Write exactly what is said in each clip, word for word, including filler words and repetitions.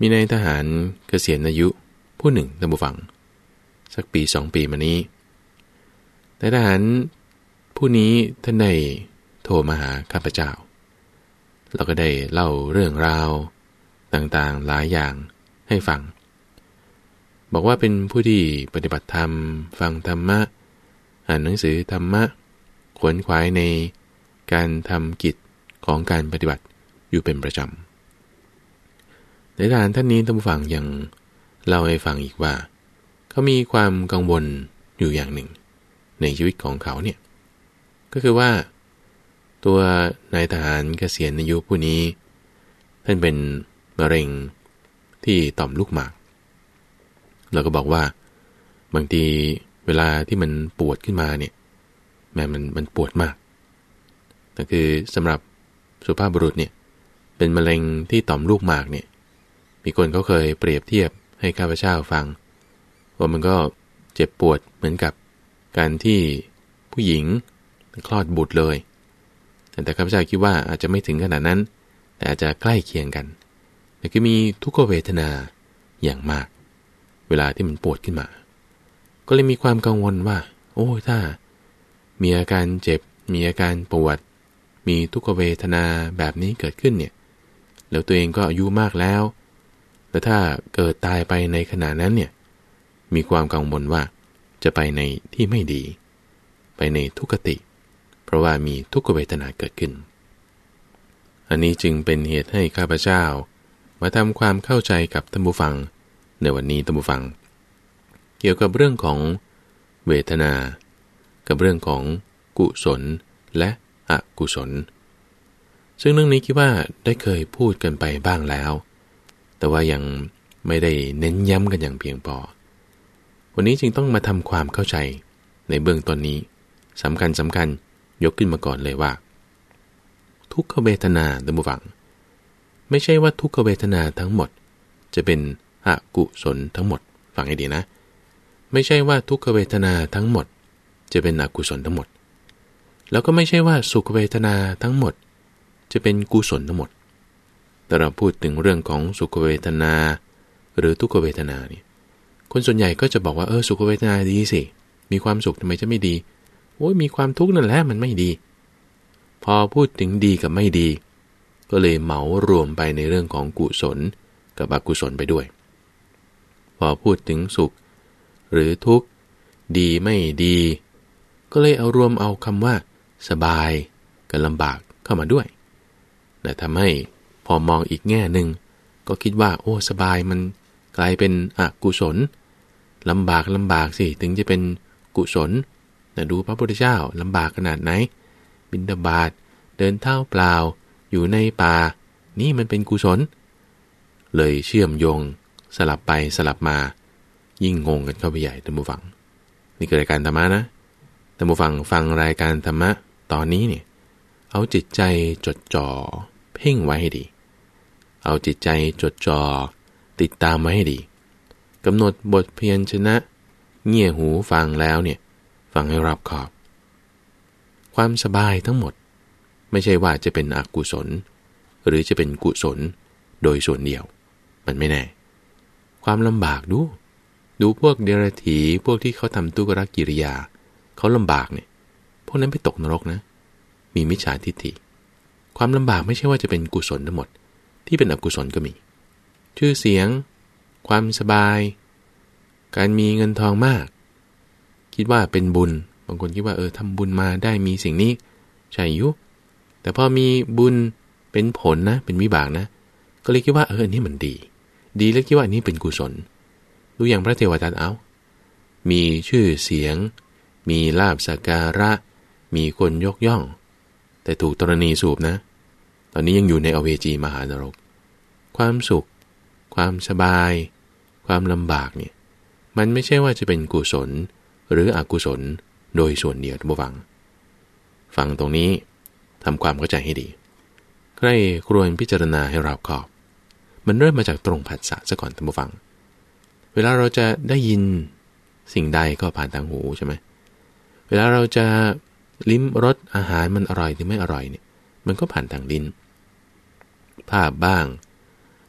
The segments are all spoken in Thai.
มีนายทหารเกษียณอายุผู้หนึ่งท่านผู้ฟังสักปีสองปีมานี้นายทหารผู้นี้ท่านได้โทรมาหาข้าพเจ้าแล้วก็ได้เล่าเรื่องราวต่างๆหลายอย่างให้ฟังบอกว่าเป็นผู้ที่ปฏิบัติธรรมฟังธรรมะอ่านหนังสือธรรมะขวนขวายในการทำกิจของการปฏิบัติอยู่เป็นประจำในทหารท่านนี้ท่านผู้ฟังยังเล่าให้ฟังอีกว่าเขามีความกังวลอยู่อย่างหนึ่งในชีวิตของเขาเนี่ยก็คือว่าตัวนายทหารเกษียณอายุผู้นี้ท่านเป็นมะเร็งที่ต่อมลูกหมากแล้วก็บอกว่าบางทีเวลาที่มันปวดขึ้นมาเนี่ยแม้มันมันปวดมากแต่คือสำหรับสุภาพบุรุษเนี่ยเป็นมะเร็งที่ต่อมลูกหมากเนี่ยมีคนเขาเคยเปรียบเทียบให้ข้าพเจ้าฟังว่ามันก็เจ็บปวดเหมือนกับการที่ผู้หญิงคลอดบุตรเลยแต่ข้าพเจ้าคิดว่าอาจจะไม่ถึงขนาดนั้นแต่อาจจะใกล้เคียงกันแต่คือมีทุกขเวทนาอย่างมากเวลาที่มันปวดขึ้นมาก็เลยมีความกังวลว่าโอ้ถ้ามีอาการเจ็บมีอาการปวดมีทุกขเวทนาแบบนี้เกิดขึ้นเนี่ยแล้วตัวเองก็อายุมากแล้วแล้วถ้าเกิดตายไปในขณะนั้นเนี่ยมีความกังวลว่าจะไปในที่ไม่ดีไปในทุกขติเพราะว่ามีทุกขเวทนาเกิดขึ้นอันนี้จึงเป็นเหตุให้ข้าพเจ้ามาทำความเข้าใจกับท่านผู้ฟังในวันนี้ท่านผู้ฟังเกี่ยวกับเรื่องของเวทนากับเรื่องของกุศลและอกุศลซึ่งเรื่องนี้คิดว่าได้เคยพูดกันไปบ้างแล้วแต่ว่ายังไม่ได้เน้นย้ำกันอย่างเพียงพอวันนี้จึงต้องมาทำความเข้าใจในเบื้องต้นนี้สำคัญสำคัญยกขึ้นมาก่อนเลยว่าทุกขเวทนาท่านผู้ฟังไม่ใช่ว่าทุกขเวทนาทั้งหมดจะเป็นอกุศลทั้งหมดฟังให้ดีนะไม่ใช่ว่าทุกขเวทนาทั้งหมดจะเป็นอกุศลทั้งหมดแล้วก็ไม่ใช่ว่าสุขเวทนาทั้งหมดจะเป็นกุศลทั้งหมดแต่เราพูดถึงเรื่องของสุขเวทนาหรือทุกขเวทนาเนี่ยคนส่วนใหญ่ก็จะบอกว่าเออสุขเวทนาดีสิมีความสุขทำไมจะไม่ดีโอ้ยมีความทุกข์นั่นแหละมันไม่ดีพอพูดถึงดีกับไม่ดีก็เลยเหมารวมไปในเรื่องของกุศลกับอกุศลไปด้วยพอพูดถึงสุขหรือทุกข์ดีไม่ดีก็เลยเอารวมเอาคำว่าสบายกับลำบากเข้ามาด้วยแต่ทำให้พอมองอีกแง่หนึ่งก็คิดว่าโอ้สบายมันกลายเป็นอกุศลลำบากลำบากสิถึงจะเป็นกุศลแต่ดูพระพุทธเจ้าลำบากขนาดไหนบิณฑบาตเดินเท้าเปล่าอยู่ในป่านี่มันเป็นกุศลเลยเชื่อมโยงสลับไปสลับมายิ่งงงกันเข้าไปใหญ่ท่านผู้ฟังนี่คือรายการธรรมะนะท่านผู้ฟังฟังรายการธรรมะตอนนี้เนี่ยเอาจิตใจจดจ่อเพ่งไว้ให้ดีเอาจิตใจจดจ่อติดตามไว้ให้ดีกำหนดบทเพียรชนะเงี่ยหูฟังแล้วเนี่ยฟังให้รอบคอบความสบายทั้งหมดไม่ใช่ว่าจะเป็นอกุศลหรือจะเป็นกุศลโดยส่วนเดียวมันไม่แน่ความลำบากดูดูพวกเดรัจฉีพวกที่เขาทำทุกขกิริยาเขาลำบากเนี่ยพวกนั้นไปตกนรกนะมีมิจฉาทิฏฐิความลำบากไม่ใช่ว่าจะเป็นกุศลทั้งหมดที่เป็นอกุศลก็มีชื่อเสียงความสบายการมีเงินทองมากคิดว่าเป็นบุญบางคนคิดว่าเออทำบุญมาได้มีสิ่งนี้ใช่ยุแต่พอมีบุญเป็นผลนะเป็นวิบากนะก็เลยคิดว่าเอออันนี้มันดีดีแล้วคิดว่าอันนี้เป็นกุศลดูอย่างพระเทวทัตเอามีชื่อเสียงมีลาภสักการะมีคนยกย่องแต่ถูกธรณีสูบนะตอนนี้ยังอยู่ในอเวจีมหานรกความสุขความสบายความลำบากเนี่ยมันไม่ใช่ว่าจะเป็นกุศลหรืออกุศลโดยส่วนเดียวท่านผู้ฟังฟังตรงนี้ทำความเข้าใจให้ดีใครครวญพิจารณาให้รอบคอบมันเริ่มมาจากตรงผัสสะซะก่อนท่านผู้ฟังเวลาเราจะได้ยินสิ่งใดก็ผ่านทางหูใช่ไหมเวลาเราจะลิ้มรสอาหารมันอร่อยหรือไม่อร่อยเนี่ยมันก็ผ่านทางลิ้นภาพบ้าง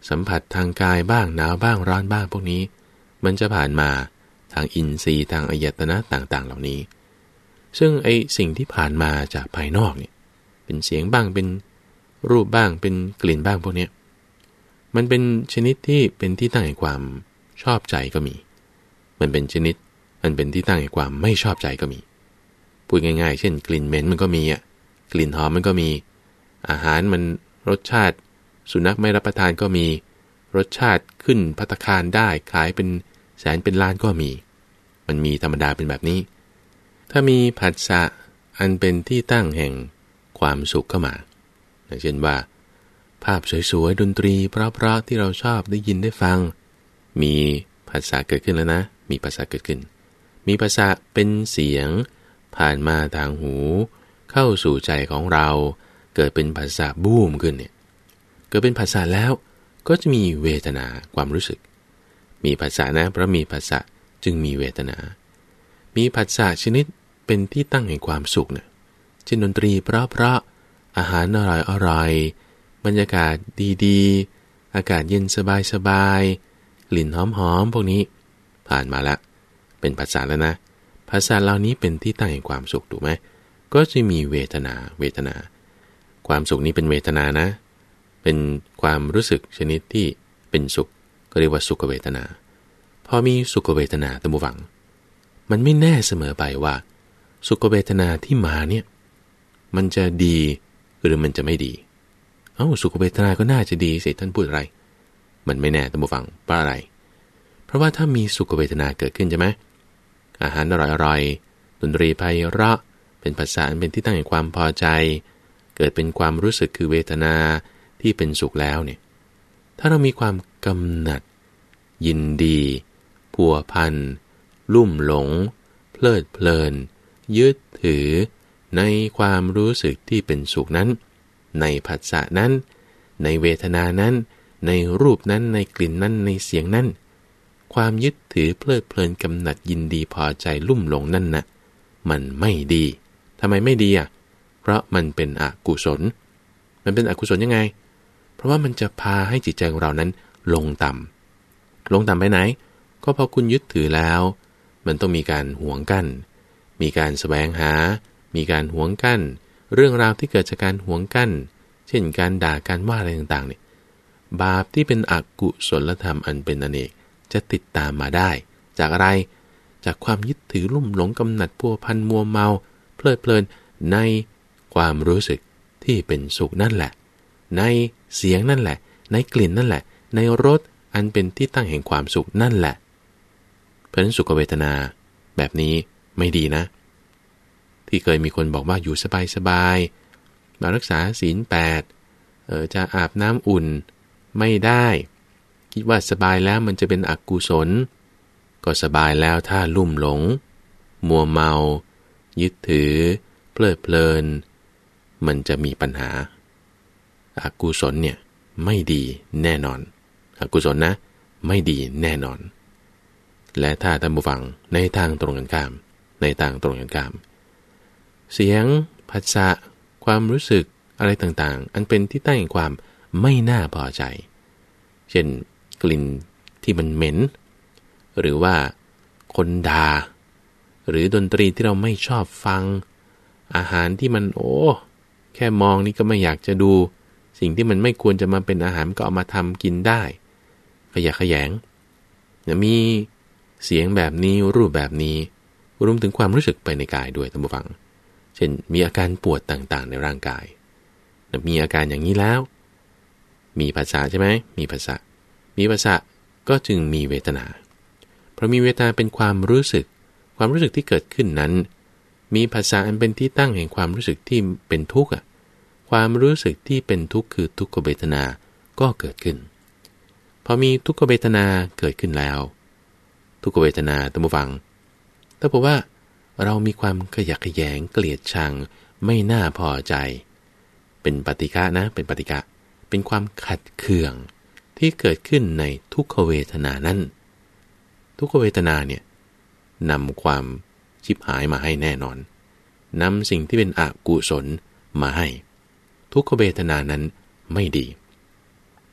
สัมผัสทางกายบ้างหนาวบ้างร้อนบ้างพวกนี้มันจะผ่านมาทางอินทรีย์ทางอายตนะต่างๆเหล่านี้ซึ่งไอสิ่งที่ผ่านมาจากภายนอกเนี่ยเป็นเสียงบ้างเป็นรูปบ้างเป็นกลิ่นบ้างพวกนี้มันเป็นชนิดที่เป็นที่ตั้งแห่งความชอบใจก็มีมันเป็นชนิดมันเป็นที่ตั้งแห่งความไม่ชอบใจก็มีพูดง่ายๆเช่นกลิ่นเหม็นมันก็มีอ่ะกลิ่นหอมมันก็มีอาหารมันรสชาติสุนัขไม่รับประทานก็มีรสชาติขึ้นภัตตาคารได้ขายเป็นแสนเป็นล้านก็มีมันมีธรรมดาเป็นแบบนี้ถ้ามีผัสสะอันเป็นที่ตั้งแห่งความสุขเข้ามาอย่างเช่นว่าภาพสวยๆดนตรีเพราะๆที่เราชอบได้ยินได้ฟังมีผัสสะเกิดขึ้นแล้วนะมีผัสสะเกิดขึ้นมีผัสสะเป็นเสียงผ่านมาทางหูเข้าสู่ใจของเราเกิดเป็นผัสสะบูมขึ้นเนี่ยเกิดเป็นผัสสะแล้วก็จะมีเวทนาความรู้สึกมีผัสสะนะเพราะมีผัสสะจึงมีเวทนามีผัสสะชนิดเป็นที่ตั้งแห่งความสุขเนี่ยเช่นดนตรีเพราะๆอาหารอร่อยๆบรรยากาศดีๆอากาศเย็นสบายๆกลิ่นหอมๆพวกนี้ผ่านมาแล้วเป็นผัสสะแล้วนะผัสสะเหล่านี้เป็นที่ตั้งแห่งความสุขถูกไหมก็จะมีเวทนาเวทนาความสุขนี้เป็นเวทนานะเป็นความรู้สึกชนิดที่เป็นสุขก็เรียกว่าสุขเวทนาพอมีสุขเวทนาตามบุฟังมันไม่แน่เสมอไปว่าสุขเวทนาที่มาเนี่ยมันจะดีหรือมันจะไม่ดีเอ้าสุขเวทนาก็น่าจะดีสิท่านพูดอะไรมันไม่แน่ตามบุฟังเพราะอะไรเพราะว่าถ้ามีสุขเวทนาเกิดขึ้นใช่ไหมอาหารอร่อยๆดนตรีไพเราะเป็นภาษาเป็นที่ตั้งแห่งความพอใจเกิดเป็นความรู้สึกคือเวทนาที่เป็นสุขแล้วเนี่ยถ้าเรามีความกำหนัดยินดีพัวพันลุ่มหลงเพลิดเพลินยึดถือในความรู้สึกที่เป็นสุขนั้นในผัสสะนั้นในเวทนานั้นในรูปนั้นในกลิ่นนั้นในเสียงนั้นความยึดถือเพลิดเพลินกำหนัดยินดีพอใจลุ่มหลงนั่นนะมันไม่ดีทำไมไม่ดีอ่ะเพราะมันเป็นอกุศลมันเป็นอกุศลยังไงเพราะว่ามันจะพาให้จิตใจของเรานั้นลงต่ำลงต่ำไปไหนก็พอคุณยึดถือแล้วมันต้องมีการหวงกั้นมีการแสวงหามีการหวงกั้นเรื่องราวที่เกิดจากการหวงกั้นเช่นการด่าการว่าอะไรต่างๆเนี่ยบาปที่เป็นอกุศลธรรมอันเป็นอเนกจะติดตามมาได้จากอะไรจากความยึดถือลุ่มหลงกำหนัดพัวพันมัวเมาเพลิดเพลินในความรู้สึกที่เป็นสุขนั่นแหละในเสียงนั่นแหละในกลิ่นนั่นแหละในรสอันเป็นที่ตั้งแห่งความสุขนั่นแหละเพราะฉะนั้นสุขเวทนาแบบนี้ไม่ดีนะที่เคยมีคนบอกว่าอยู่สบายๆมารักษาศีลแปดเออจะอาบน้ำอุ่นไม่ได้คิดว่าสบายแล้วมันจะเป็นอกุศลก็สบายแล้วถ้าลุ่มหลงมัวเมายึดถือเพลิดเพลินมันจะมีปัญหาอกุศลเนี่ยไม่ดีแน่นอนอกุศลนะไม่ดีแน่นอนและถ้าท่านผู้ฟังในทางตรงกันข้ามในทางตรงกันข้ามเสียงผัสสะความรู้สึกอะไรต่างๆอันเป็นที่ตั้งแห่งความไม่น่าพอใจเช่นกลิ่นที่มันเหม็นหรือว่าคนด่าหรือดนตรีที่เราไม่ชอบฟังอาหารที่มันโอ้แค่มองนี่ก็ไม่อยากจะดูสิ่งที่มันไม่ควรจะมาเป็นอาหารก็เอามาทำกินได้ขยะแขยงมีเสียงแบบนี้รูปแบบนี้รวมถึงความรู้สึกไปในกายด้วยท่านผู้ฟังเช่นมีอาการปวดต่างๆในร่างกายมีอาการอย่างนี้แล้วมีภาษาใช่ไหมมีภาษามีภาษาก็จึงมีเวทนาเพราะมีเวทนาเป็นความรู้สึกความรู้สึกที่เกิดขึ้นนั้นมีภาษาอันเป็นที่ตั้งแห่งความรู้สึกที่เป็นทุกข์อ่ะความรู้สึกที่เป็นทุกข์คือทุกขเวทนาก็เกิดขึ้นพอมีทุกขเวทนาเกิดขึ้นแล้วทุกขเวทนาท่านผู้ฟังถ้าบอกว่าเรามีความขยะแขยงเกลียดชังไม่น่าพอใจเป็นปฏิฆะนะเป็นปฏิฆะเป็นความขัดเคืองที่เกิดขึ้นในทุกขเวทนานั้นทุกขเวทนาเนี่ยนำความชิบหายมาให้แน่นอนนำสิ่งที่เป็นอกุศลมาให้ทุกขเวทนานั้นไม่ดี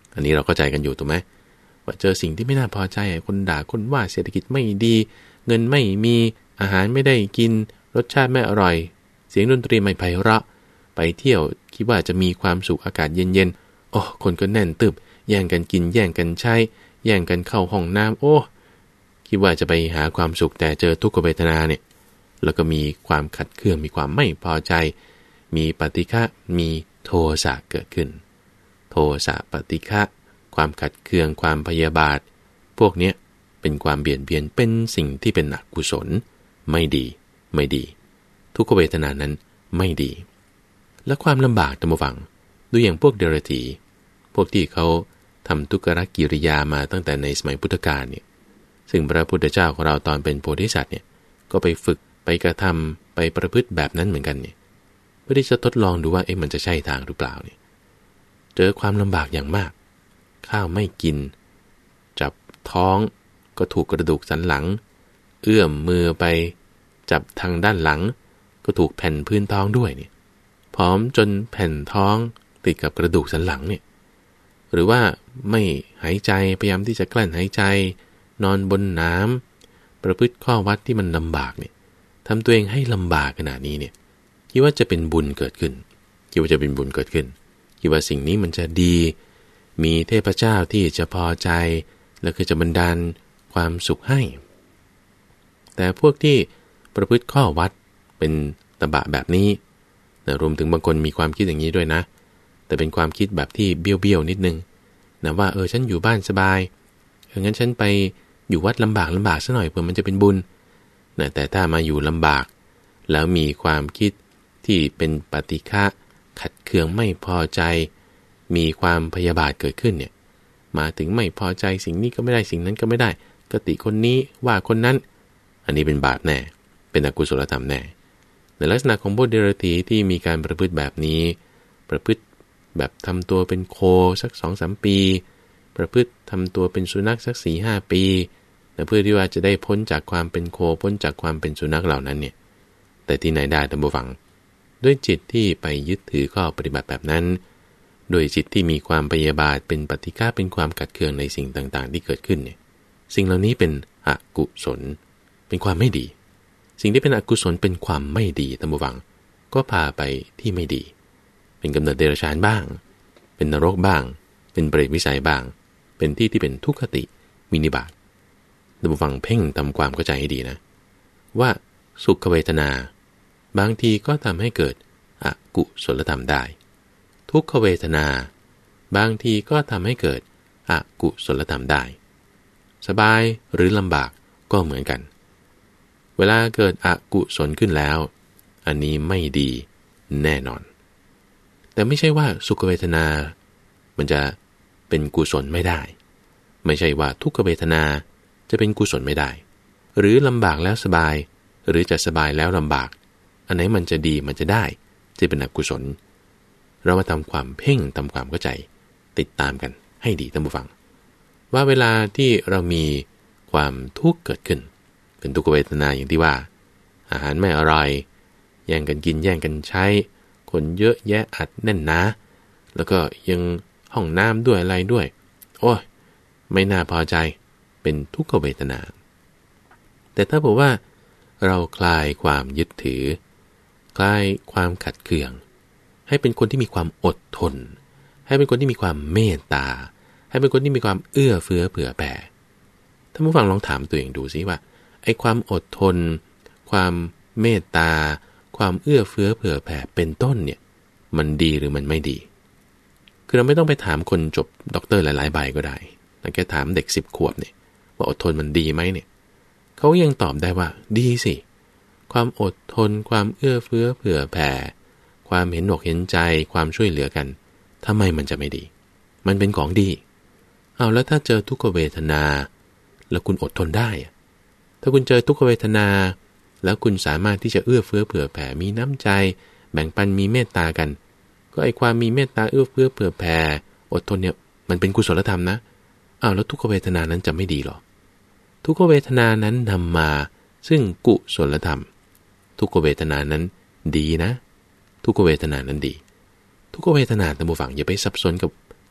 อันนี้เราเข้าใจกันอยู่ถูกไหมว่าเจอสิ่งที่ไม่น่าพอใจคนด่าคนว่าเศรษฐกิจไม่ดีเงินไม่มีอาหารไม่ได้กินรสชาติไม่อร่อยเสียงดนตรีไม่ไพเราะไปเที่ยวคิดว่าจะมีความสุขอากาศเย็นๆโอ้คนก็แน่นตึบแย่งกันกินแย่งกันใช้แย่งกันเข้าห้องน้ำโอ้คิดว่าจะไปหาความสุขแต่เจอทุกขเวทนาเนี่ยแล้วก็มีความขัดเคืองมีความไม่พอใจมีปฏิฆะมีโทสะเกิดขึ้นโทสะปฏิฆะความขัดเคืองความพยาบาทพวกนี้เป็นความเบียดเบียนเป็นสิ่งที่เป็นอกุศลไม่ดีไม่ดีทุกขเวทนานั้นไม่ดีและความลำบากตามฟังดูอย่างพวกเดรัจฉีพวกที่เขาทำทุกขกิริยามาตั้งแต่ในสมัยพุทธกาลเนี่ยซึ่งพระพุทธเจ้าของเราตอนเป็นโพธิสัตว์เนี่ยก็ไปฝึกไปกระทำไปประพฤติแบบนั้นเหมือนกันเนี่ยเพื่อที่จะทดลองดูว่าเอ๊ะมันจะใช่ทางหรือเปล่าเนี่ยเจอความลำบากอย่างมากข้าวไม่กินจับท้องก็ถูกกระดูกสันหลังเอื้อมมือไปจับทางด้านหลังก็ถูกแผ่นพื้นท้องด้วยเนี่ยพร้อมจนแผ่นท้องติดกับกระดูกสันหลังเนี่ยหรือว่าไม่หายใจพยายามที่จะกลั้นหายใจนอนบนน้ำประพฤติข้อวัดที่มันลำบากเนี่ยทำตัวเองให้ลำบากขนาดนี้เนี่ยคิดว่าจะเป็นบุญเกิดขึ้นคิดว่าจะเป็นบุญเกิดขึ้นคิดว่าสิ่งนี้มันจะดีมีเทพเจ้าที่จะพอใจแล้วคือจะบันดาลความสุขให้แต่พวกที่ประพฤติข้อวัดเป็นตบะแบบนี้นะรวมถึงบางคนมีความคิดอย่างนี้ด้วยนะแต่เป็นความคิดแบบที่เบี้ยวๆนิดนึงนะว่าเออฉันอยู่บ้านสบายเอองั้นฉันไปอยู่วัดลำบากลำบากซะหน่อยเพื่อมันจะเป็นบุญนะแต่ถ้ามาอยู่ลำบากแล้วมีความคิดที่เป็นปฏิฆะขัดเคืองไม่พอใจมีความพยาบาทเกิดขึ้นเนี่ยมาถึงไม่พอใจสิ่งนี้ก็ไม่ได้สิ่งนั้นก็ไม่ได้กติคนนี้ว่าคนนั้นอันนี้เป็นบาปแน่เป็นอกุศลธรรมแน่ในลักษณะของพวกเดรัจฉีที่มีการประพฤติแบบนี้ประพฤติแบบทำตัวเป็นโคสัก สองถึงสาม ปีประพฤติทำตัวเป็นสุนัขสัก สี่ถึงห้า ปีเพื่อที่ว่าจะได้พ้นจากความเป็นโคพ้นจากความเป็นสุนัขเหล่านั้นเนี่ยแต่ที่ไหนได้ท่านผู้ฟังด้วยจิตที่ไปยึดถือข้อปฏิบัติแบบนั้นโดยจิตที่มีความพยาบาทเป็นปฏิฆะเป็นความขัดเคืองในสิ่งต่างๆที่เกิดขึ้นเนี่ยสิ่งเหล่านี้เป็นอกุศลเป็นความไม่ดีสิ่งที่เป็นอกุศลเป็นความไม่ดีท่านผู้ฟังก็พาไปที่ไม่ดีเป็นกำเนิดเดรัจฉานบ้างเป็นนรกบ้างเป็นเปรตวิสัยบ้างเป็นที่ที่เป็นทุกขติวินิบาตท่านผู้ฟังเพ่งทำความเข้าใจให้ดีนะว่าสุขเวทนาบางทีก็ทำให้เกิดอกุศลธรรมได้ทุกขเวทนาบางทีก็ทำให้เกิดอกุศลธรรมได้สบายหรือลำบากก็เหมือนกันเวลาเกิดอกุศลขึ้นแล้วอันนี้ไม่ดีแน่นอนแต่ไม่ใช่ว่าสุขเวทนามันจะเป็นกุศลไม่ได้ไม่ใช่ว่าทุกขเวทนาจะเป็นกุศลไม่ได้หรือลำบากแล้วสบายหรือจะสบายแล้วลำบากอันไหนมันจะดีมันจะได้จะเป็นอกุศลเรามาทำความเพ่งทำความเข้าใจติดตามกันให้ดีท่านผู้ฟังว่าเวลาที่เรามีความทุกข์เกิดขึ้นเป็นทุกขเวทนาอย่างที่ว่าอาหารไม่อร่อยแย่งกันกินแย่งกันใช้คนเยอะแยะอัดแน่นหนาแล้วก็ยังห้องน้ำด้วยอะไรด้วยโอ้ยไม่น่าพอใจเป็นทุกขเวทนาแต่ถ้าบอกว่าเราคลายความยึดถือคลายความขัดเคืองให้เป็นคนที่มีความอดทนให้เป็นคนที่มีความเมตตาให้เป็นคนที่มีความเอื้อเฟื้อเผื่อแผ่ท่านผู้ฟังลองถามตัวเองดูสิว่าไอ้ความอดทนความเมตตาความเอื้อเฟื้อเผื่อแผ่เป็นต้นเนี่ยมันดีหรือมันไม่ดีคือเราไม่ต้องไปถามคนจบด็อกเตอร์หลายๆใบก็ได้แต่แค่ถามเด็กสิบขวบเนี่ยว่าอดทนมันดีไหมเนี่ยเขายังตอบได้ว่าดีสิความอดทนความเอื้อเฟื้อเผื่อแผ่ความเห็นอกเห็นใจความช่วยเหลือกันทำไมมันจะไม่ดีมันเป็นของดีเอาแล้วถ้าเจอทุกขเวทนาแล้วคุณอดทนได้ถ้าคุณเจอทุกขเวทนาแล้วคุณสามารถที่จะเอื้อเฟื้อเผื่อแผ่มีน้ำใจแบ่งปันมีเมตตากันก็ไอ้ความมีเมตตาเอื้อเฟื้อเผื่อแผ่อดทนเนี่ยมันเป็นกุศลธรรมนะอ้าวแล้วทุกขเวทนานั้นจะไม่ดีหรอทุกขเวทนานั้นนำมาซึ่งกุศลธรรมทุกขเวทนานั้นดีนะทุกขเวทนานั้นดีทุกขเวทนาท่านผู้ฟังอย่าไปสับสนกับค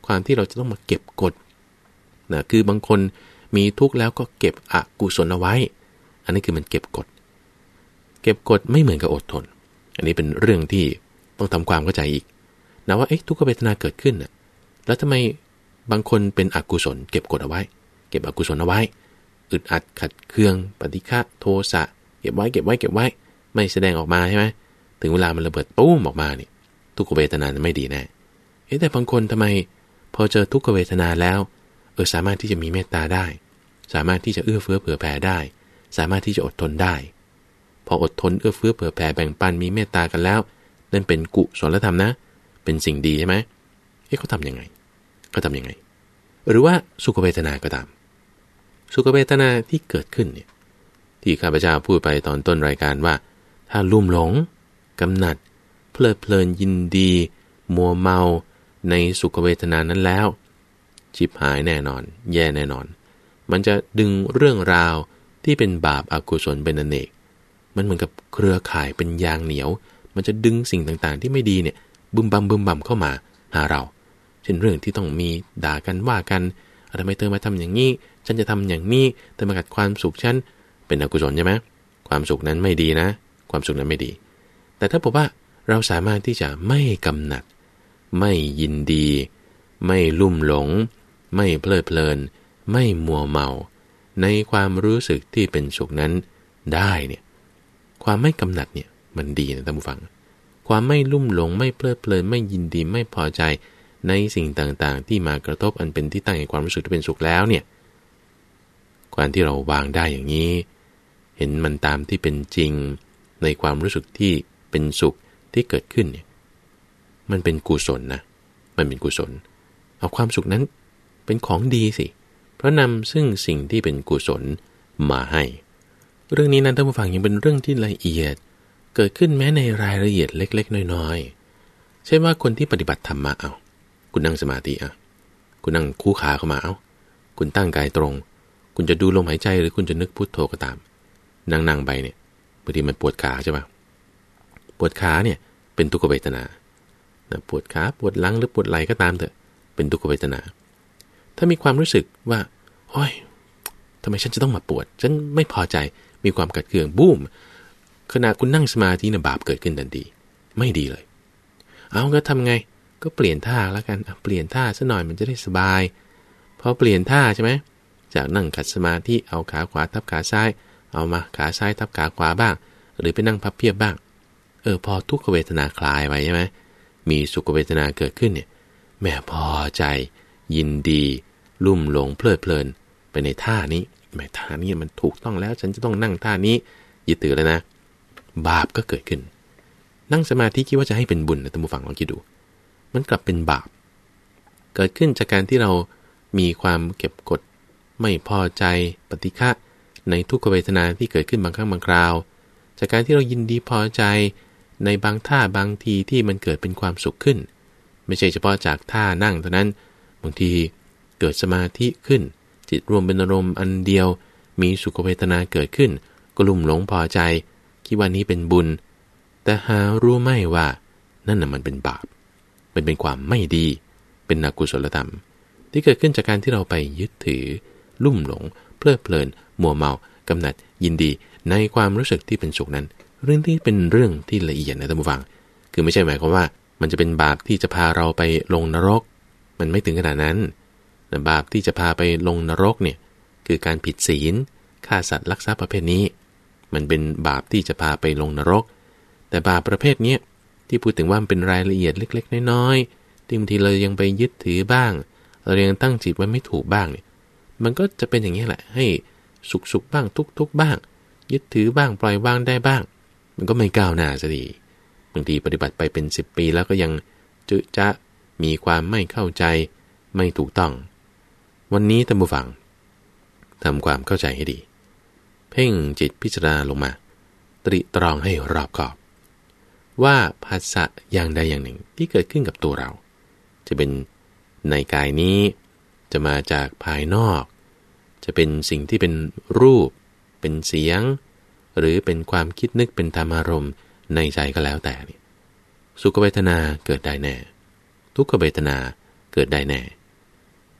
ความที่เราจะต้องมาเก็บกดนะคือบางคนมีทุกข์แล้วก็เก็บอกุศลเอาไว้อันนี้คือมันเก็บกดเก็บกดไม่เหมือนกับอดทนอันนี้เป็นเรื่องที่ต้องทำความเข้าใจอีกนะว่าเอ๊ะทุกขเวทนาเกิดขึ้นน่ะแล้วทำไมบางคนเป็นอกุศลเก็บกดเอาไว้เก็บอกุศลเอาไว้อึดอัดขัดเคืองปฏิฆะโทสะเก็บไว้เก็บไว้เก็บไว้ไม่แสดงออกมาใช่ไหมถึงเวลามันระเบิดตุ้มออกมาเนี่ยทุกขเวทนาไม่ดีแน่เอ๊ะแต่บางคนทำไมพอเจอทุกขเวทนาแล้วเออสามารถที่จะมีเมตตาได้สามารถที่จะเอื้อเฟื้อเผื่อแผ่ได้สามารถที่จะอดทนได้พออดทนเอื้อเฟื้อเผื่อแผ่แบ่งปันมีเมตตากันแล้วนั่นเป็นกุศลธรรมนะเป็นสิ่งดีใช่ไหมเอ๊ะเขาทำยังไงเขาทำยังไงหรือว่าสุขเวทนาก็ตามสุขเวทนาที่เกิดขึ้นเนี่ยที่ข้าพเจ้าพูดไปตอนต้นรายการว่าถ้าลุ่มหลงกำหนัดเพลิดเพลินยินดีมัวเมาในสุขเวทนานั้นแล้วชิบหายแน่นอนแย่แน่นอนมันจะดึงเรื่องราวที่เป็นบาปอกุศลเป็นอเนกมันเหมือนกับเครือข่ายเป็นยางเหนียวมันจะดึงสิ่งต่างๆที่ไม่ดีเนี่ยบึมบัมบึมบัมเข้ามาหาเราเช่นเรื่องที่ต้องมีด่ากันว่ากันทำไมเธอมาทำอย่างนี้ฉันจะทำอย่างนี้เธอมาขัดความสุขฉันเป็นอกุศลใช่ไหมความสุขนั้นไม่ดีนะความสุขนั้นไม่ดีแต่ถ้าบอกว่าเราสามารถที่จะไม่กำหนัดไม่ยินดีไม่ลุ่มหลงไม่เพลิดเพลินไม่มัวเมาในความรู้สึกที่เป็นสุขนั้นได้เนี่ยความไม่กำหนัดเนี่ยมันดีนะท่านผู้ฟังความไม่ลุ่มหลงไม่เพลิดเพลินไม่ยินดีไม่พอใจในสิ่งต่างๆที่มากระทบอันเป็นที่ตั้งแห่งความรู้สึกที่เป็นสุขแล้วเนี่ยความที่เราวางได้อย่างนี้เห็นมันตามที่เป็นจริงในความรู้สึกที่เป็นสุขที่เกิดขึ้นเนี่ยมันเป็นกุศลนะมันเป็นกุศลเอาความสุขนั้นเป็นของดีสิเพราะนำซึ่งสิ่งที่เป็นกุศลมาให้เรื่องนี้นั้นท่านผู้ฟังยังเป็นเรื่องที่ละเอียดเกิดขึ้นแม้ในรายละเอียดเล็กๆน้อยๆเช่นว่าคนที่ปฏิบัติธรรมมาเอาคุณนั่งสมาธิอ่ะคุณนั่งคู่ขาเข้ามาเอาคุณตั้งกายตรงคุณจะดูลมหายใจหรือคุณจะนึกพุทโธก็ตามนั่งๆไปเนี่ยบางทีมันปวดขาใช่ป่ะปวดขาเนี่ยเป็นทุกขเวทนาปวดขาปวดหลังหรือปวดไหล่ก็ตามเถอะเป็นทุกขเวทนาถ้ามีความรู้สึกว่าโอ๊ยทำไมฉันจะต้องมาปวดฉันไม่พอใจมีความกัดเคืองบูมขณะคุณนั่งสมาธิเนี่ยบาปเกิดขึ้นทันทีไม่ดีเลยเอาก็ทำไงก็เปลี่ยนท่าแล้วกันเปลี่ยนท่าซะหน่อยมันจะได้สบายพอเปลี่ยนท่าใช่ไหมจากนั่งขัดสมาธิเอาขาขวาทับขาซ้ายเอามาขาซ้ายทับขาขวาบ้างหรือไปนั่งพับเพียบบ้างเออพอทุกขเวทนาคลายไปใช่ไหมมีสุขเวทนาเกิดขึ้นเนี่ยแม่พอใจยินดีลุ่มหลงเพลิดเพลินไปในท่านี้แม่ท่านี้มันถูกต้องแล้วฉันจะต้องนั่งท่านี้ยึดถือแล้วนะบาปก็เกิดขึ้นนั่งสมาธิคิดว่าจะให้เป็นบุญนะท่านผู้ฟังลองคิดดูมันกลับเป็นบาปเกิดขึ้นจากการที่เรามีความเก็บกดไม่พอใจปฏิฆะในทุกขเวทนาที่เกิดขึ้นบางครั้งบางคราวจากการที่เรายินดีพอใจในบางท่าบางทีที่มันเกิดเป็นความสุขขึ้นไม่ใช่เฉพาะจากท่านั่งเท่านั้นบางทีเกิดสมาธิขึ้นจิตรวมเป็นอารมณ์อันเดียวมีสุขเวทนาเกิดขึ้นก็ลุ่มหลงพอใจคิดว่านี้เป็นบุญแต่หารู้ไม่ว่านั่นน่ะมันเป็นบาปเป็นเป็นความไม่ดีเป็นอกุศลธรรมที่เกิดขึ้นจากการที่เราไปยึดถือลุ่มหลงเพลิดเพลินมัวเมากำหนัดยินดีในความรู้สึกที่เป็นสุขนั้นเรื่องที่เป็นเรื่องที่ละเอียดนะท่านผู้ฟังคือไม่ใช่หมายความว่ามันจะเป็นบาปที่จะพาเราไปลงนรกมันไม่ถึงขนาดนั้นแต่บาปที่จะพาไปลงนรกเนี่ยคือการผิดศีลฆ่าสัตว์ลักทรัพย์ประเภทนี้มันเป็นบาปที่จะพาไปลงนรกแต่บาปประเภทนี้ที่พูดถึงว่ามันเป็นรายละเอียดเล็กๆน้อยๆที่บางทีเรายังไปยึดถือบ้างเรายังตั้งจิตไว้ไม่ถูกบ้างเนี่ยมันก็จะเป็นอย่างนี้แหละให้สุขๆบ้างทุกๆบ้างยึดถือบ้างปล่อยวางได้บ้างมันก็ไม่ก้าวหน้าซะดีบางทีปฏิบัติไปเป็นสิบปีแล้วก็ยังจึ๊จะมีความไม่เข้าใจไม่ถูกต้องวันนี้ท่านผู้ฟังทำความเข้าใจให้ดีเพ่งจิตพิจารณาลงมาตริตรองให้รอบคอบว่าภาษะอย่างใดอย่างหนึ่งที่เกิดขึ้นกับตัวเราจะเป็นในกายนี้จะมาจากภายนอกจะเป็นสิ่งที่เป็นรูปเป็นเสียงหรือเป็นความคิดนึกเป็นธรรมารมณ์ในใจก็แล้วแต่เนี่ยสุขเวทนาเกิดได้แน่ทุกขเวทนาเกิดได้แน่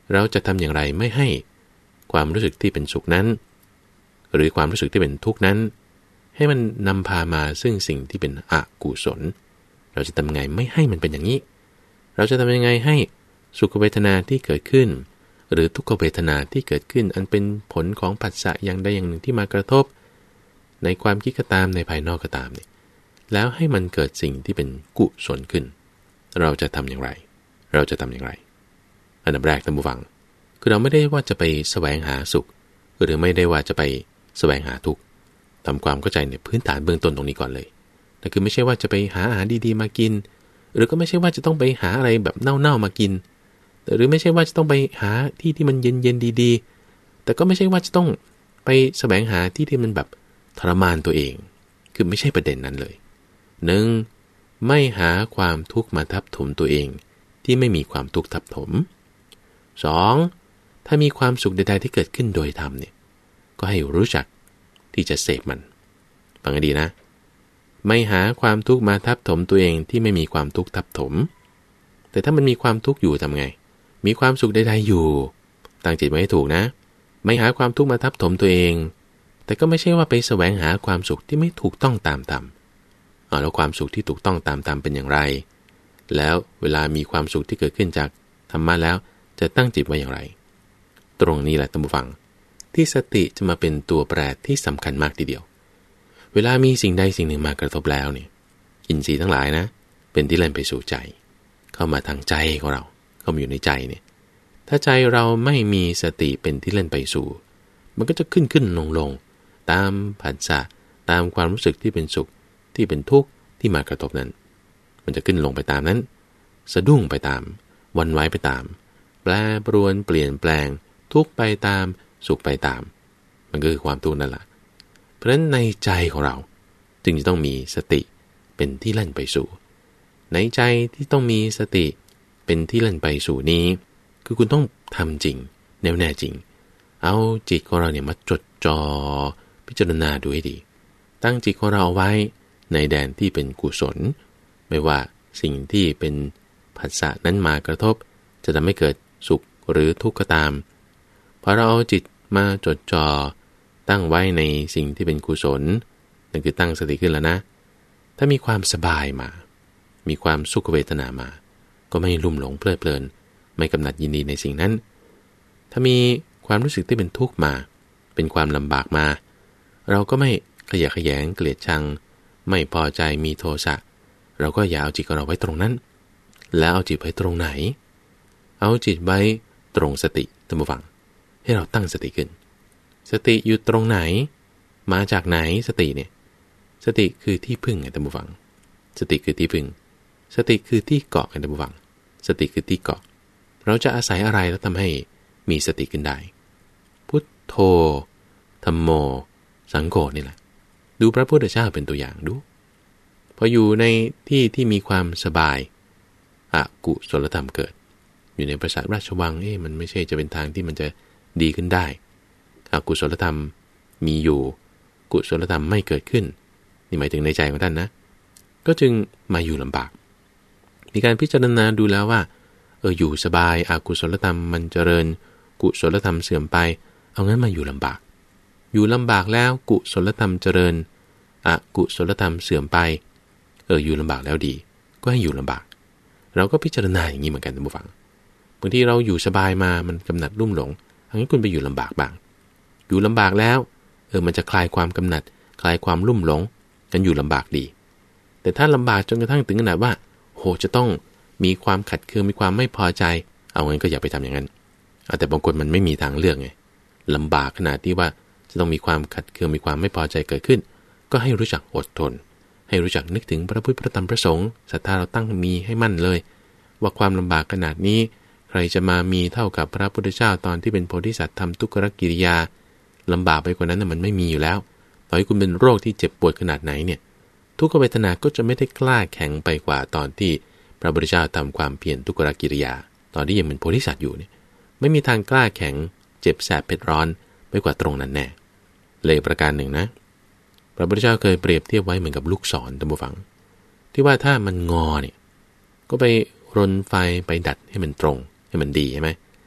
เราจะทำอย่างไรไม่ให้ความรู้สึกที่เป็นสุขนั้นหรือความรู้สึกที่เป็นทุกข์นั้นให้มันนำพามาซึ่งสิ่งที่เป็นอกุศลเราจะทำยังไงไม่ให้มันเป็นอย่างนี้เราจะทำยังไงให้สุขเวทนาที่เกิดขึ้นหรือทุกขเวทนาที่เกิดขึ้นอันเป็นผลของผัสสะอย่างใดอย่างหนึ่งที่มากระทบในความคิดก็ตามในภายนอกก็ตามเนี่ยแล้วให้มันเกิดสิ่งที่เป็นกุศลขึ้นเราจะทำอย่างไรเราจะทำอย่างไรอันดับแรกท่านผู้ฟังคือเราไม่ได้ว่าจะไปแสวงหาสุขหรือไม่ได้ว่าจะไปแสวงหาทุกข์ทำความเข้าใจในพื้นฐานเบื้องต้นตรงนี้ก่อนเลยแต่คือไม่ใช่ว่าจะไปหาอาหารดีๆมากินหรือก็ไม่ใช่ว่าจะต้องไปหาอะไรแบบเน่าๆมากินหรือไม่ใช่ว่าจะต้องไปหาที่ที่มันเย็นๆดีๆแต่ก็ไม่ใช่ว่าจะต้องไปแสวงหาที่ที่มันแบบทรมานตัวเองคือไม่ใช่ประเด็นนั้นเลยหนึ่งไม่หาความทุกข์มาทับถมตัวเองที่ไม่มีความทุกข์ทับถมสองถ้ามีความสุขใดๆที่เกิดขึ้นโดยธรรมเนี่ยก็ให้รู้จักที่จะเสพมันฟังให้ดีนะไม่หาความทุกข์มาทับถมตัวเองที่ไม่มีความทุกข์ทับถมแต่ถ้ามันมีความทุกข์อยู่ทำไงมีความสุขใดๆอยู่ตั้งจิตไว้ให้ถูกนะไม่หาความทุกข์มาทับถมตัวเองแต่ก็ไม่ใช่ว่าไปแสวงหาความสุขที่ไม่ถูกต้องตามธรรมอ๋อแล้วความสุขที่ถูกต้องตามธรรมเป็นอย่างไรแล้วเวลามีความสุขที่เกิดขึ้นจากธรรมะแล้วจะตั้งจิตไว้อย่างไรตรงนี้แหละท่านผู้ฟังที่สติจะมาเป็นตัวแปรที่สำคัญมากทีเดียวเวลามีสิ่งใดสิ่งหนึ่งมากระทบแล้วเนี่ยอินทรีย์ทั้งหลายนะเป็นที่เล่นไปสู่ใจเข้ามาทางใจของเราเข้ามาอยู่ในใจเนี่ยถ้าใจเราไม่มีสติเป็นที่เล่นไปสู่มันก็จะขึ้นขึ้นลงลงตามผัสสะตามความรู้สึกที่เป็นสุขที่เป็นทุกข์ที่มากระทบนั้นมันจะขึ้นลงไปตามนั้นสะดุ้งไปตามวันไหวไปตามแปรปรวนเปลี่ยนแปลงทุกข์ไปตามสุขไปตามมันก็คือความทุกข์นั่นแหละเพราะฉะนั้นในใจของเราจึงจะต้องมีสติเป็นที่เล่นไปสู่ในใจที่ต้องมีสติเป็นที่เล่นไปสู่นี้คือคุณต้องทำจริงแน่วแน่จริงเอาจิตของเราเนี่ยมาจดจ่อพิจารณาดูให้ดีตั้งจิตของเราเอาไว้ในแดนที่เป็นกุศลไม่ว่าสิ่งที่เป็นผัสสะนั้นมากระทบจะทำให้เกิดสุขหรือทุกข์ก็ตามพอเราเอาจิตมาจดจ่อตั้งไว้ในสิ่งที่เป็นกุศลนั่นคือตั้งสติขึ้นแล้วนะถ้ามีความสบายมามีความสุขเวทนามาก็ไม่ลุ่มหลงเพลิดเพลินไม่กำหนัดยินดีในสิ่งนั้นถ้ามีความรู้สึกที่เป็นทุกข์มาเป็นความลำบากมาเราก็ไม่ขยะแขยงเกลียดชังไม่พอใจมีโทสะเราก็อย่าเอาจิตของเราไว้ตรงนั้นแล้วเอาจิตไว้ตรงไหนเอาจิตไว้ตรงสติท่านผู้ฟังให้เราตั้งสติขึ้นสติอยู่ตรงไหนมาจากไหนสติเนี่ยสติคือที่พึ่งไงท่านผู้ฟังสติคือที่พึ่งสติคือที่เกาะไงท่านผู้ฟังสติคือที่เกาะเราจะอาศัยอะไรแล้วทำให้มีสติขึ้นได้พุทโธธัมโมสังโฆนี่แหละดูพระพุทธเจ้าเป็นตัวอย่างดูพออยู่ในที่ที่มีความสบายอกุศลธรรมเกิดอยู่ในปราสาทราชวังเอ๊ะมันไม่ใช่จะเป็นทางที่มันจะดีขึ้นได้อกุศลธรรมมีอยู่กุศลธรรมไม่เกิดขึ้นนี่หมายถึงในใจของท่านนะก็จึงมาอยู่ลำบากมีการพิจารณาดูแล้วว่าเอออยู่สบายอกุศลธรรมมันเจริญกุศลธรรมเสื่อมไปเอางั้นมาอยู่ลำบากอยู่ลำบากแล้วกุศลธรรมเจริญอกุศลธรรมเสื่อมไปเอออยู่ลำบากแล้วดีก็ให้อยู่ลำบากเราก็พิจารณาอย่างนี้เหมือนกันท่านผู้ฟังบางทีเราอยู่สบายมามันกำหนัดรุ่มหลงเอางั้นคุณไปอยู่ลำบากบ้างอยู่ลำบากแล้วเออมันจะคลายความกำหนัดคลายความรุ่มหลงกันอยู่ลำบากดีแต่ถ้าลำบากจนกระทั่งถึงขนาดว่าโหจะต้องมีความขัดเคืองมีความไม่พอใจเอางั้นก็อย่าไปทำอย่างนั้นแต่บางคนมันไม่มีทางเลือกไงลำบากขนาดที่ว่าจะต้องมีความขัดเคืองมีความไม่พอใจเกิดขึ้นก็ให้รู้จักอดทนให้รู้จักนึกถึงพระพุทธพระธรรมพระสงฆ์ศรัทธาเราตั้งมีให้มั่นเลยว่าความลำบากขนาดนี้ใครจะมามีเท่ากับพระพุทธเจ้าตอนที่เป็นโพธิสัตว์ทำทุกขกิริยาลำบากไปกว่านั้นน่ะมันไม่มีอยู่แล้วต่อให้คุณเป็นโรคที่เจ็บปวดขนาดไหนเนี่ยทุกขเวทนาก็จะไม่ได้กล้าแข็งไปกว่าตอนที่พระพุทธเจ้าทำความเพียรทุกขกิริยาตอนที่ยังเป็นโพธิสัตว์อยู่เนี่ยไม่มีทางกล้าแข็งเจ็บแสบเผ็ดร้อนไปกว่าตรงนั้นแน่เลยประการหนึ่งนะพระพุทธเจ้าเคยเปรียบเทียบไว้เหมือนกับลูกศรท่านผู้ฟังที่ว่าถ้ามันงอเนี่ยก็ไปรนไฟไปดัดให้มันตรงให้มันดีใช่ไหม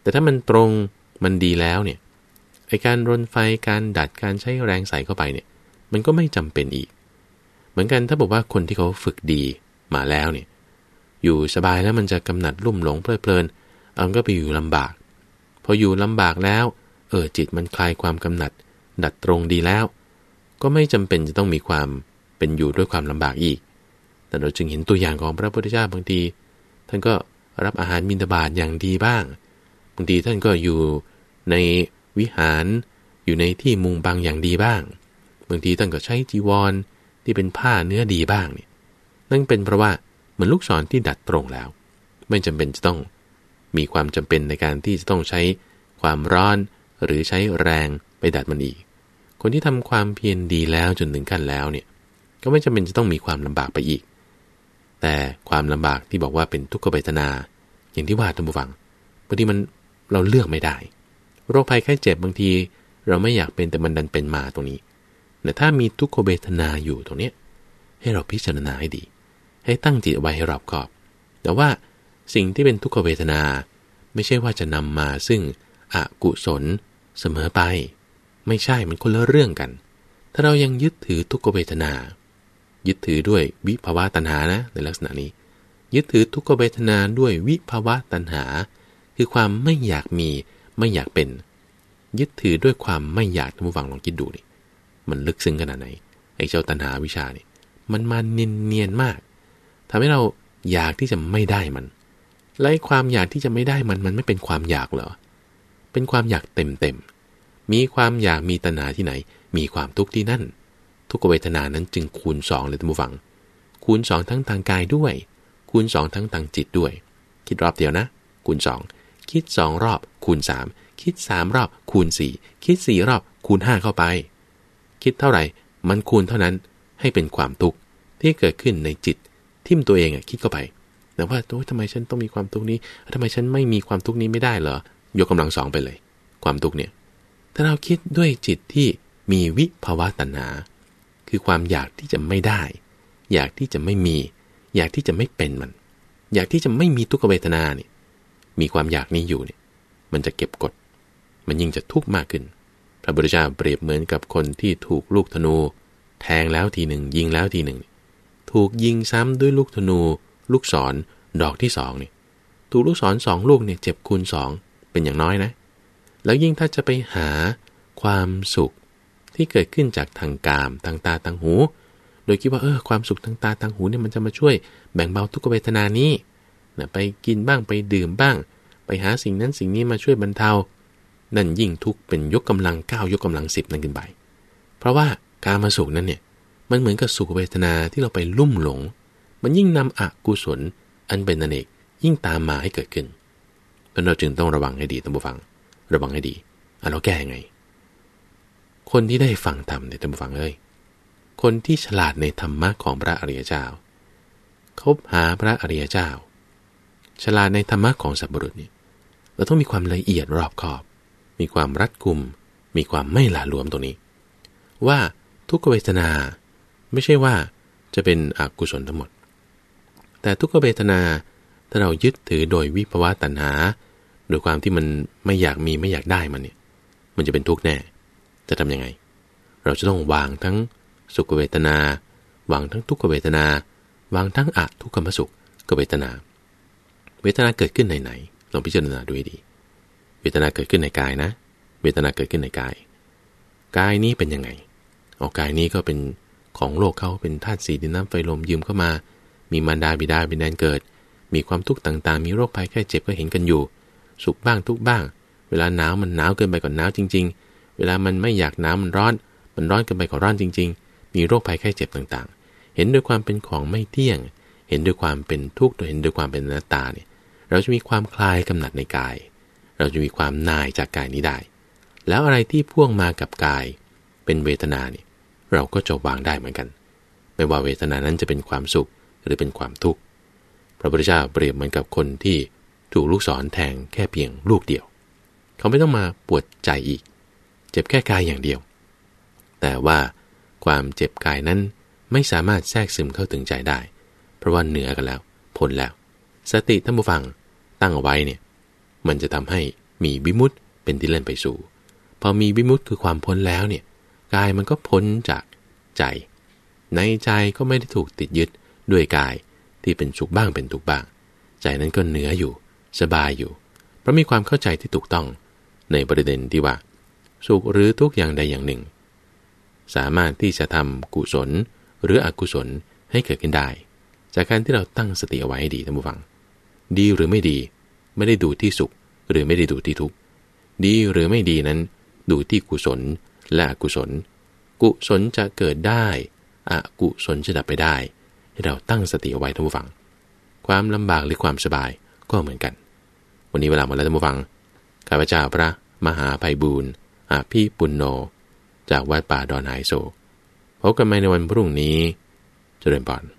แต่ถ้ามันตรงมันดีแล้วเนี่ยไอ้การรนไฟการดัดการใช้แรงใส่เข้าไปเนี่ยมันก็ไม่จำเป็นอีกเหมือนกันถ้าบอกว่าคนที่เขาฝึกดีมาแล้วเนี่ยอยู่สบายแล้วมันจะกำหนัดลุ่มหลงเพลิดเพลินเอาก็ไปอยู่ลำบากพออยู่ลำบากแล้วเออจิตมันคลายความกำหนัดดัดตรงดีแล้วก็ไม่จำเป็นจะต้องมีความเป็นอยู่ด้วยความลำบากอีกแต่เราจึงเห็นตัวอย่างของพระพุทธเจ้าบางทีท่านก็รับอาหารบิณฑบาตอย่างดีบ้างบางทีท่านก็อยู่ในวิหารอยู่ในที่มุงบังอย่างดีบ้างบางทีท่านก็ใช้จีวรที่เป็นผ้าเนื้อดีบ้างเนี่ยนั่นเป็นเพราะว่าเหมือนลูกศรที่ดัดตรงแล้วไม่จำเป็นจะต้องมีความจำเป็นในการที่จะต้องใช้ความร้อนหรือใช้แรงไปดัดมันอีกคนที่ทำความเพียรดีแล้วจนถึงขั้นแล้วเนี่ยก็ไม่จำเป็นจะต้องมีความลำบากไปอีกแต่ความลำบากที่บอกว่าเป็นทุกขเวทนาอย่างที่ว่าท่านผู้ฟังบางทีมันเราเลือกไม่ได้โรคภัยไข้เจ็บบางทีเราไม่อยากเป็นแต่มันดันเป็นมาตรงนี้แต่ถ้ามีทุกขเวทนาอยู่ตรงนี้ให้เราพิจารณาให้ดีให้ตั้งจิตไว้ให้รอบคอบแต่ว่าสิ่งที่เป็นทุกขเวทนาไม่ใช่ว่าจะนำมาซึ่งอกุศลเสมอไปไม่ใช่มันคนละเรื่องกันถ้าเรายังยึดถือทุกขเวทนายึดถือด้วยวิภวตัณหานะในลักษณะนี้ยึดถือทุกขเวทนาด้วยวิภวตัณหาคือความไม่อยากมีไม่อยากเป็นยึดถือด้วยความไม่อยากท่านผู้ฟังลองคิดดูดิมันลึกซึ้งขนาดไหนไอ้เจ้าตัณหาวิชานี่มันมาเนียนๆมากทำให้เราอยากที่จะไม่ได้มันและความอยากที่จะไม่ได้มันมันไม่เป็นความอยากเหรอเป็นความอยากเต็มๆมีความอยากมีตัณหาที่ไหนมีความทุกข์ที่นั่นทุกขเวทนานั้นจึงคูณสองเลยท่านผู้ฟังคูณสองทั้งทางกายด้วยคูณสองทั้งทางจิตด้วยคิดรอบเดียวนะคูณสองคิดสองรอบคูณสามคิดสามรอบคูณสี่คิดสี่รอบคูณห้าเข้าไปคิดเท่าไหร่มันคูณเท่านั้นให้เป็นความทุกข์ที่เกิดขึ้นในจิตทิ่มตัวเองอ่ะคิดเข้าไปแต่ว่าโอ๊ยทำไมฉันต้องมีความทุกข์นี้ทำไมฉันไม่มีความทุกข์นี้ไม่ได้เหรอยกกำลังสองไปเลยความทุกข์เนี่ยถ้าเราคิดด้วยจิตที่มีวิภวตัณหาคือความอยากที่จะไม่ได้อยากที่จะไม่มีอยากที่จะไม่เป็นมันอยากที่จะไม่มีทุกขเวทนาเนี่ยมีความอยากนี้อยู่เนี่ยมันจะเก็บกดมันยิ่งจะทุกข์มากขึ้นพระพุทธเจ้าเปรียบเหมือนกับคนที่ถูกลูกธนูแทงแล้วทีหนึ่งยิงแล้วทีหนึ่งถูกยิงซ้ำด้วยลูกธนูลูกศรดอกที่สองเนี่ยถูกลูกศรสองลูกเนี่ยเจ็บคูณสองเป็นอย่างน้อยนะแล้วยิ่งถ้าจะไปหาความสุขที่เกิดขึ้นจากทางกามทางตาทางหูโดยคิดว่าเออความสุขทางตาทางหูเนี่ยมันจะมาช่วยแบ่งเบาทุกขเวทนานี้นะไปกินบ้างไปดื่มบ้างไปหาสิ่งนั้นสิ่งนี้มาช่วยบรรเทานั่นยิ่งทุกข์เป็นยกกำลังเก้ายกกำลังสิบนั่นขึ้นไปเพราะว่าการมาสุขนั้นเนี่ยมันเหมือนกับสุขเวทนาที่เราไปลุ่มหลงมันยิ่งนำอกุศลอันเป็นอเนกยิ่งตามมาให้เกิดขึ้นเพราะเราจึงต้องระวังให้ดีท่านผู้ฟังระวังให้ดีอ่ะเราแก้ยังไงคนที่ได้ฟังธรรมเนี่ยท่านผู้ฟังเอ้ยคนที่ฉลาดในธรรมะของพระอริยเจ้าคบหาพระอริยเจ้าฉลาดในธรรมะของสัพพุรุษเนี่ยเราต้องมีความละเอียดรอบคอบมีความรัดกุมมีความไม่หละหลวมตรงนี้ว่าทุกขเวทนาไม่ใช่ว่าจะเป็นอกุศลทั้งหมดแต่ทุกขเวทนาถ้าเรายึดถือโดยวิภวตัณหาโดยความที่มันไม่อยากมีไม่อยากได้มันเนี่ยมันจะเป็นทุกข์แน่จะทำยังไงเราจะต้องวางทั้งสุขเวทนาวางทั้งทุกขเวทนาวางทั้งอทุกขมสุขเวทนาเวทนาเกิดขึ้นในไหนลองพิจารณาดูให้ดีเวทนาเกิดขึ้นในกายนะเวทนาเกิดขึ้นในกายกายนี้เป็นยังไงเอากายนี้ก็เป็นของโลกเขาเป็นธาตุสี่ดินน้ำไฟลมยืมเข้ามามีมารดาบิดาเป็นแดนเกิดมีความทุกข์ต่างๆมีโรคภัยแค่เจ็บก็เห็นกันอยู่สุขบ้างทุกข์บ้างเวลาหนาวมันหนาวเกินไปกว่าหนาวจริงๆเวลามันไม่อยากหนาวมันร้อนมันร้อนเกินไปกว่าร้อนจริงๆมีโรคภัยแค่เจ็บต่างๆเห็นด้วยความเป็นของไม่เที่ยงเห็นด้วยความเป็นทุกข์โดยเห็นด้วยความเป็นอนัตตาเนี่ยเราจะมีความคลายกำหนัดในกายเราจะมีความน่ายจากกายนี้ได้แล้วอะไรที่พ่วงมากับกายเป็นเวทนาเนี่ยเราก็จะวางได้เหมือนกันไม่ว่าเวทนานั้นจะเป็นความสุขหรือเป็นความทุกข์พระพุทธเจ้าเปรียบเหมือนกับคนที่ถูกลูกศรแทงแค่เพียงลูกเดียวเขาไม่ต้องมาปวดใจอีกเจ็บแค่กายอย่างเดียวแต่ว่าความเจ็บกายนั้นไม่สามารถแทรกซึมเข้าถึงใจได้เพราะว่าเหนือกันแล้วพ้นแล้วสติท่านผู้ฟังตั้งเอาไว้เนี่ยมันจะทำให้มีวิมุตติเป็นที่เล่นไปสู่พอมีวิมุตติคือความพ้นแล้วเนี่ยกายมันก็พ้นจากใจในใจก็ไม่ได้ถูกติดยึดด้วยกายที่เป็นสุขบ้างเป็นทุกข์บ้างใจนั้นก็เหนืออยู่สบายอยู่เพราะมีความเข้าใจที่ถูกต้องในประเด็นที่ว่าสุขหรือทุกข์อย่างใดอย่างหนึ่งสามารถที่จะทำกุศลหรืออกุศลให้เกิดขึ้นได้จากการที่เราตั้งสติเอาไว้ให้ดีท่านผู้ฟังดีหรือไม่ดีไม่ได้ดูที่สุขหรือไม่ได้ดูที่ทุกข์ดีหรือไม่ดีนั้นดูที่กุศลและอกุศลกุศลจะเกิดได้อกุศลจะดับไปได้ให้เราตั้งสติเอาไว้ท่านผู้ฟังความลำบากหรือความสบายก็เหมือนกันวันนี้เวลาหมดแล้วท่านผู้ฟังข้าพเจ้าพระมหาไพบูลย์อาภีปุณโญจากวัดป่าดอนไฮโซพบกันใหม่ในวันพรุ่งนี้เจริญพร